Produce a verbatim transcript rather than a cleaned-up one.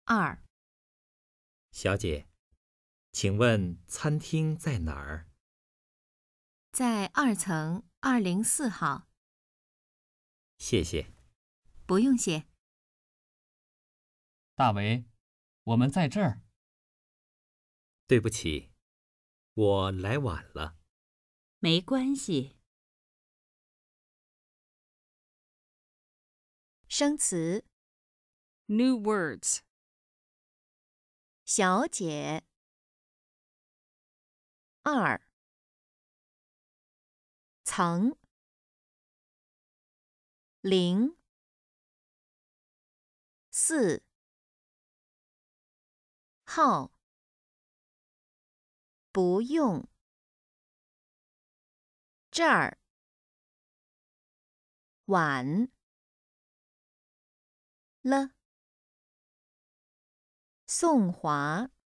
二， 小姐，请问餐厅在哪儿？ 在二层二零四号。 谢谢。 不用谢。 大为，我们在这儿。 对不起，我来晚了。 没关系。生词 New words. 小姐。二，层。零。四。号。不用。这儿。晚。了。宋华。